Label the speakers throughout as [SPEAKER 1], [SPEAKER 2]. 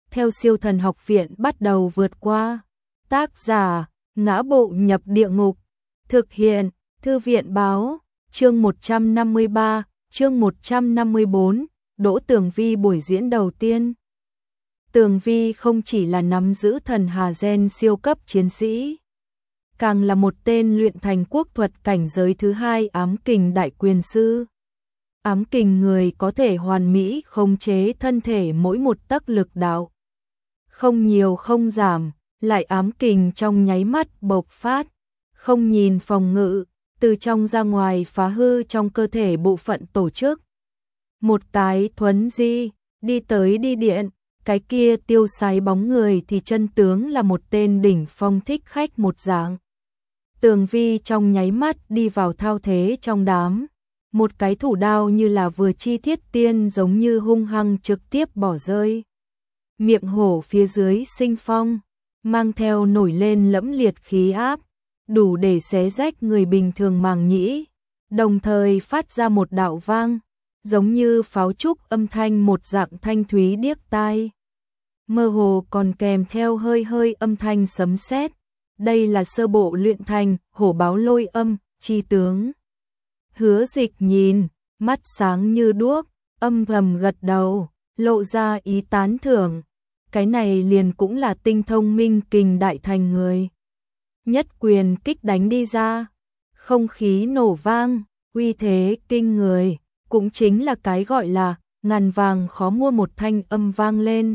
[SPEAKER 1] theo Siêu Thần Học Viện bắt đầu vượt qua. Tác giả: Ngã Bộ Nhập Địa Ngục. Thực hiện: Thư viện báo. Chương 153, chương 154, Đỗ Tường Vi buổi diễn đầu tiên. Tường Vi không chỉ là nắm giữ thần hà gen siêu cấp chiến sĩ, càng là một tên luyện thành quốc thuật cảnh giới thứ 2 ám kình đại quyền sư. Ám kình người có thể hoàn mỹ khống chế thân thể mỗi một tấc lực đạo. Không nhiều không giảm, lại ám kình trong nháy mắt bộc phát, không nhìn phòng ngự, từ trong ra ngoài phá hư trong cơ thể bộ phận tổ chức. Một cái thuấn di, đi tới đi điện, cái kia tiêu sái bóng người thì chân tướng là một tên đỉnh phong thích khách một dạng. Tường Vi trong nháy mắt đi vào thao thế trong đám, một cái thủ đao như là vừa chi thiết tiên giống như hung hăng trực tiếp bỏ rơi. Miệng hổ phía dưới sinh phong, mang theo nổi lên lẫm liệt khí áp, đủ để xé rách người bình thường màng nhĩ, đồng thời phát ra một đạo vang, giống như pháo trúc âm thanh một dạng thanh thúy điếc tai. Mơ hồ còn kèm theo hơi hơi âm thanh sấm sét. Đây là sơ bộ luyện thành hổ báo lôi âm, chi tướng. Hứa Dịch nhìn, mắt sáng như đuốc, âm thầm gật đầu, lộ ra ý tán thưởng. Cái này liền cũng là tinh thông minh kình đại thành người. Nhất quyền kích đánh đi ra, không khí nổ vang, uy thế kinh người, cũng chính là cái gọi là ngàn vàng khó mua một thanh âm vang lên.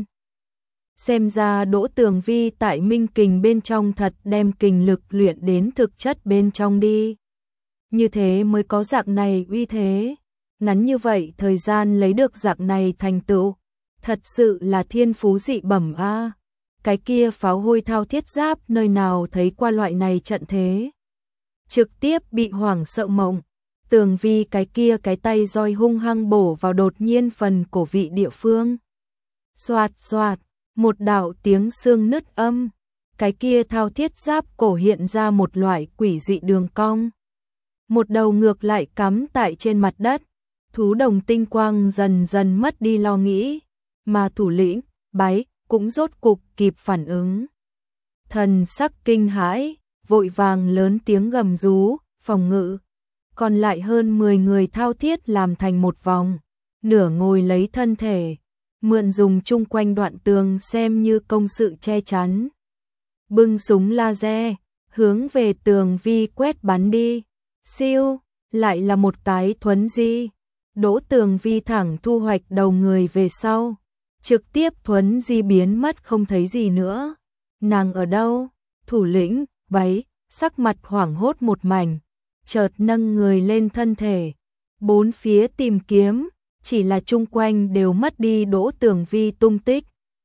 [SPEAKER 1] Xem ra Đỗ Tường Vi tại minh kình bên trong thật đem kình lực luyện đến thực chất bên trong đi. Như thế mới có dạng này uy thế. Ngắn như vậy thời gian lấy được dạng này thành tựu, thật sự là thiên phú dị bẩm a. Cái kia pháo hôi thao thiết giáp nơi nào thấy qua loại này trận thế. Trực tiếp bị hoảng sợ mộng. Tường Vi cái kia cái tay roi hung hăng bổ vào đột nhiên phần cổ vị địa phương. Xoạt xoạt, một đạo tiếng xương nứt âm, cái kia thao thiết giáp cổ hiện ra một loại quỷ dị đường cong. Một đầu ngược lại cắm tại trên mặt đất, thú đồng tinh quang dần dần mất đi lo nghĩ, mà thủ lĩnh, Bái, cũng rốt cục kịp phản ứng. Thần sắc kinh hãi, vội vàng lớn tiếng gầm rú, phòng ngự. Còn lại hơn 10 người thao thiết làm thành một vòng, nửa ngồi lấy thân thể, mượn dùng chung quanh đoạn tường xem như công sự che chắn. Bưng súng laser, hướng về Tường Vi quét bắn đi. Siêu, lại là một cái thuấn di. Đỗ Tường Vi thẳng thu hoạch đầu người về sau, trực tiếp thuấn di biến mất không thấy gì nữa. Nàng ở đâu? Thủ lĩnh, Váy, sắc mặt hoảng hốt một mảnh, chợt nâng người lên thân thể, bốn phía tìm kiếm, chỉ là chung quanh đều mất đi Đỗ Tường Vi tung tích.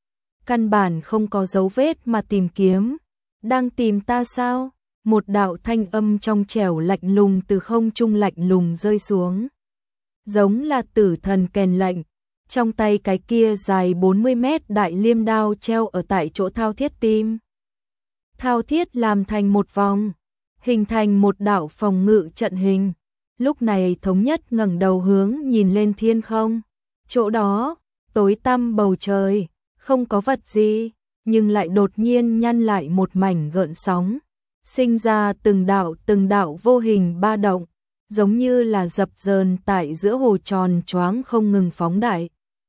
[SPEAKER 1] Căn bản không có dấu vết mà tìm kiếm. Đang tìm ta sao? Một đạo thanh âm trong trẻo lạnh lùng từ không trung lạnh lùng rơi xuống. Giống là tử thần kèn lệnh, trong tay cái kia dài 40 mét đại liêm đao treo ở tại chỗ thao thiết tim. Thao thiết làm thành một vòng, hình thành một đạo phòng ngự trận hình. Lúc này thống nhất ngẩng đầu hướng nhìn lên thiên không. Chỗ đó, tối tăm bầu trời, không có vật gì, nhưng lại đột nhiên nhăn lại một mảnh gợn sóng, sinh ra từng đạo vô hình ba động, giống như là dập dờn tại giữa hồ tròn choáng không ngừng phóng đại.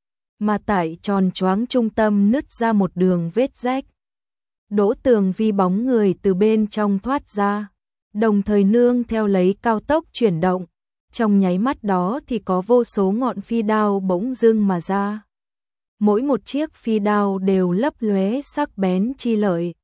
[SPEAKER 1] Mà tại tròn choáng trung tâm nứt ra một đường vết rách. Đỗ Tường Vi bóng người từ bên trong thoát ra, đồng thời nương theo lấy cao tốc chuyển động. Trong nháy mắt đó thì có vô số ngọn phi đao bỗng dưng mà ra. Mỗi một chiếc phi đao đều lấp lóe sắc bén chi lợi.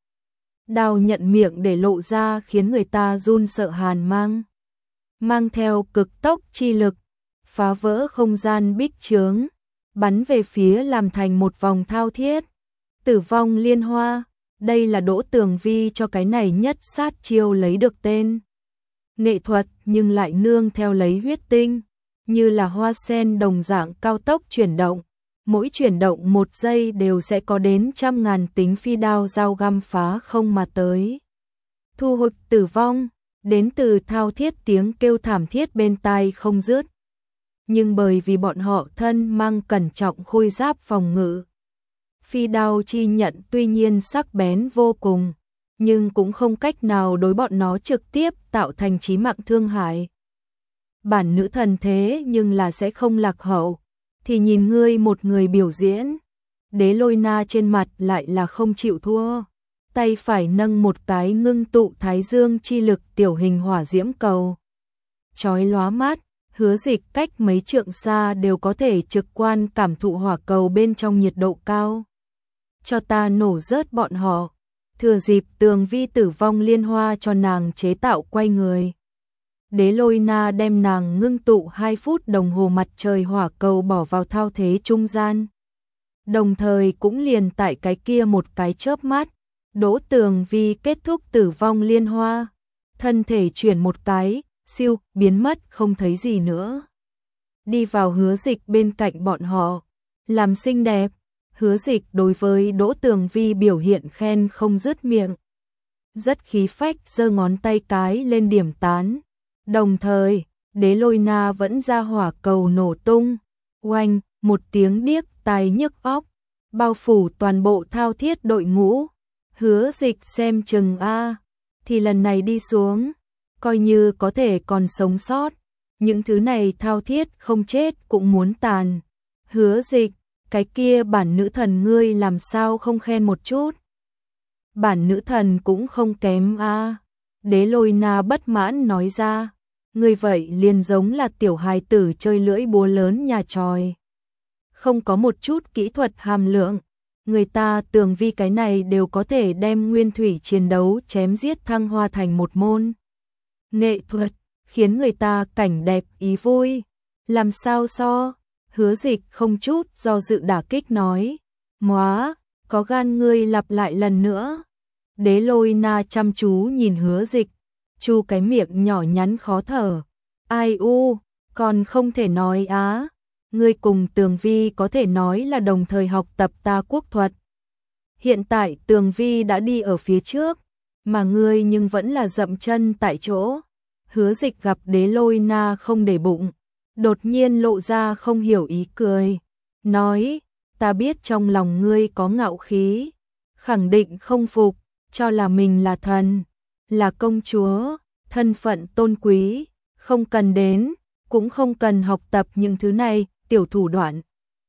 [SPEAKER 1] Đao nhận miệng để lộ ra khiến người ta run sợ hàn mang. Mang theo cực tốc chi lực, phá vỡ không gian bích chướng, bắn về phía làm thành một vòng thao thiết. Tử vong liên hoa, đây là Đỗ Tường Vi cho cái này nhất sát chiêu lấy được tên. Nghệ thuật nhưng lại nương theo lấy huyết tinh, như là hoa sen đồng dạng cao tốc chuyển động. Mỗi chuyển động 1 giây đều sẽ có đến trăm ngàn tính phi đao dao găm phá không mà tới. Thu hút tử vong, đến từ thao thiết tiếng kêu thảm thiết bên tai không dứt. Nhưng bởi vì bọn họ thân mang cẩn trọng khôi giáp phòng ngự, Phi đao chi nhận tuy nhiên sắc bén vô cùng, nhưng cũng không cách nào đối bọn nó trực tiếp tạo thành chí mạng thương hại. Bản nữ thần thế nhưng là sẽ không lạc hậu, thì nhìn ngươi một người biểu diễn. Đế Lôi Na trên mặt lại là không chịu thua, tay phải nâng một cái ngưng tụ thái dương chi lực tiểu hình hỏa diễm cầu. Chói lóa mắt, Hứa Dịch cách mấy trượng xa đều có thể trực quan cảm thụ hỏa cầu bên trong nhiệt độ cao. Cho ta nổ rớt bọn họ, thừa dịp Tường Vi tử vong liên hoa cho nàng chế tạo quay người. Đế Lôi Na đem nàng ngưng tụ 2 phút đồng hồ mặt trời hỏa cầu bỏ vào thao thế trung gian. Đồng thời cũng liền tại cái kia một cái chớp mắt, Đỗ Tường Vi kết thúc tử vong liên hoa, thân thể chuyển một cái, siêu, biến mất không thấy gì nữa. Đi vào Hứa Dịch bên cạnh bọn họ, làm xinh đẹp. Hứa Dịch đối với Đỗ Tường Vi biểu hiện khen không dứt miệng. Rất khí phách giơ ngón tay cái lên điểm tán. Đồng thời, Đế Lôi Na vẫn ra hỏa cầu nổ tung. Oanh, một tiếng điếc tai nhức óc, bao phủ toàn bộ thao thiết đội ngũ. Hứa Dịch xem chừng a, thì lần này đi xuống, coi như có thể còn sống sót. Những thứ này thao thiết không chết cũng muốn tàn. Hứa Dịch, cái kia bản nữ thần ngươi làm sao không khen một chút? Bản nữ thần cũng không kém a. Đế Lôi Na bất mãn nói ra, ngươi vậy liền giống là tiểu hài tử chơi lưỡi búa lớn nhà tròi. Không có một chút kỹ thuật hàm lượng, người ta Tường Vi cái này đều có thể đem nguyên thủy chiến đấu chém giết thăng hoa thành một môn nghệ thuật, khiến người ta cảnh đẹp ý vui. Làm sao so? Hứa Dịch không chút do dự đả kích nói, móa, có gan ngươi lặp lại lần nữa. Đế Lôi Na chăm chú nhìn Hứa Dịch, chu cái miệng nhỏ nhắn khó thở. Ai u, còn không thể nói á, ngươi cùng Tường Vi có thể nói là đồng thời học tập ta quốc thuật. Hiện tại Tường Vi đã đi ở phía trước, mà ngươi nhưng vẫn là dậm chân tại chỗ. Hứa Dịch gặp Đế Lôi Na không để bụng, đột nhiên lộ ra không hiểu ý cười, nói, ta biết trong lòng ngươi có ngạo khí, khẳng định không phục, cho là mình là thần, là công chúa, thân phận tôn quý, không cần đến, cũng không cần học tập những thứ này, tiểu thủ đoạn.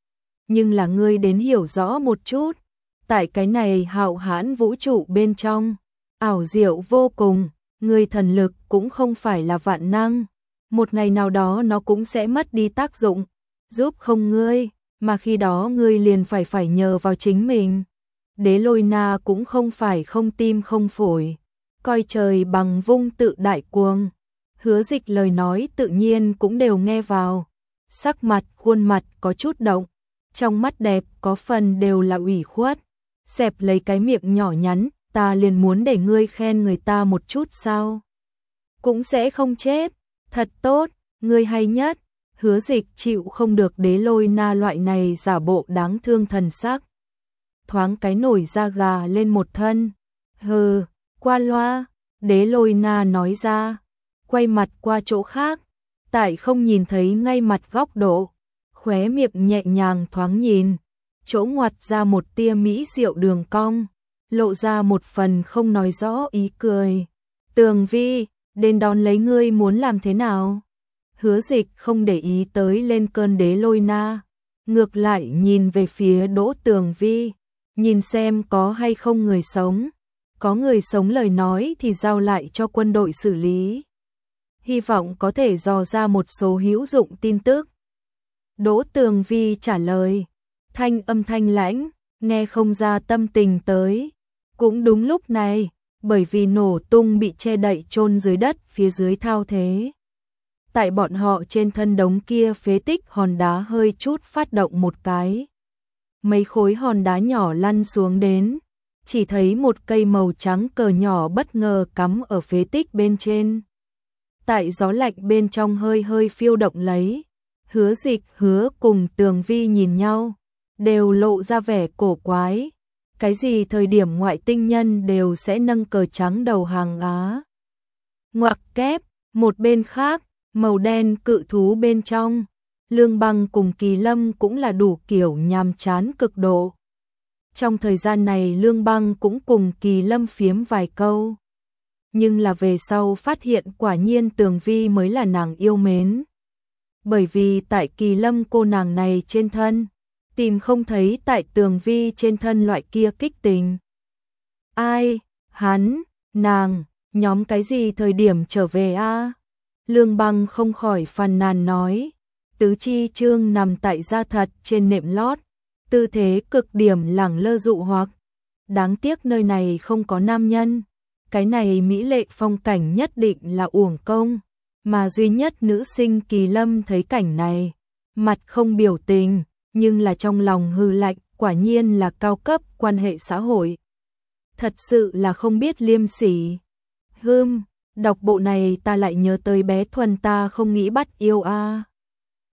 [SPEAKER 1] Nhưng là ngươi đến hiểu rõ một chút, tại cái này hạo hãn vũ trụ bên trong, ảo diệu vô cùng, ngươi thần lực cũng không phải là vạn năng. Một ngày nào đó nó cũng sẽ mất đi tác dụng, giúp không ngươi, mà khi đó ngươi liền phải nhờ vào chính mình. Đế Lôi Na cũng không phải không tim không phổi, coi trời bằng vung tự đại cuồng. Hứa Dịch lời nói tự nhiên cũng đều nghe vào, sắc mặt khuôn mặt có chút động, trong mắt đẹp có phần đều là ủy khuất, xẹp lấy cái miệng nhỏ nhắn, ta liền muốn để ngươi khen người ta một chút sao? Cũng sẽ không chết. Thật tốt, ngươi hay nhất. Hứa Dịch chịu không được Đế Lôi Na loại này giả bộ đáng thương thần sắc. Thoáng cái nổi da gà lên một thân. Hừ, qua loa, Đế Lôi Na nói ra, quay mặt qua chỗ khác, tại không nhìn thấy ngay mặt góc độ, khóe miệng nhẹ nhàng thoáng nhìn, chỗ ngoặt ra một tia mỹ diệu đường cong, lộ ra một phần không nói rõ ý cười. Tường Vi, đến đón lấy ngươi muốn làm thế nào? Hứa Dịch không để ý tới lên cơn Đế Lôi Na, ngược lại nhìn về phía Đỗ Tường Vi, nhìn xem có hay không người sống. Có người sống lời nói thì giao lại cho quân đội xử lý. Hy vọng có thể dò ra một số hữu dụng tin tức. Đỗ Tường Vi trả lời, thanh âm thanh lãnh, nghe không ra tâm tình tới. Cũng đúng lúc này, bởi vì nổ tung bị che đậy chôn dưới đất phía dưới thao thế. Tại bọn họ trên thân đống kia phế tích hòn đá hơi chút phát động một cái. Mấy khối hòn đá nhỏ lăn xuống đến, chỉ thấy một cây màu trắng cờ nhỏ bất ngờ cắm ở phế tích bên trên. Tại gió lạnh bên trong hơi hơi phiêu động lấy, Hứa Dịch Hứa cùng Tường Vi nhìn nhau, đều lộ ra vẻ cổ quái. Cái gì thời điểm ngoại tinh nhân đều sẽ nâng cờ trắng đầu hàng á? Ngoặc kép, một bên khác, màu đen cự thú bên trong, Lương Băng cùng Kỳ Lâm cũng là đủ kiểu nhàm chán cực độ. Trong thời gian này Lương Băng cũng cùng Kỳ Lâm phiếm vài câu. Nhưng là về sau phát hiện quả nhiên Tường Vi mới là nàng yêu mến. Bởi vì tại Kỳ Lâm cô nàng này trên thân, tìm không thấy tại Tường Vi trên thân loại kia kích tình. Ai, hắn, nàng, nhóm cái gì thời điểm trở về a? Lương Băng không khỏi phàn nàn nói. Tứ chi trương nằm tại da thật trên nệm lót, tư thế cực điểm lẳng lơ dụ hoặc. Đáng tiếc nơi này không có nam nhân. Cái này mỹ lệ phong cảnh nhất định là uổng công. Mà duy nhất nữ sinh Kỳ Lâm thấy cảnh này, mặt không biểu tình, nhưng là trong lòng hư lạnh, quả nhiên là cao cấp quan hệ xã hội. Thật sự là không biết liêm sỉ. Đọc bộ này ta lại nhớ tới bé Thuần ta không nghĩ bắt yêu a.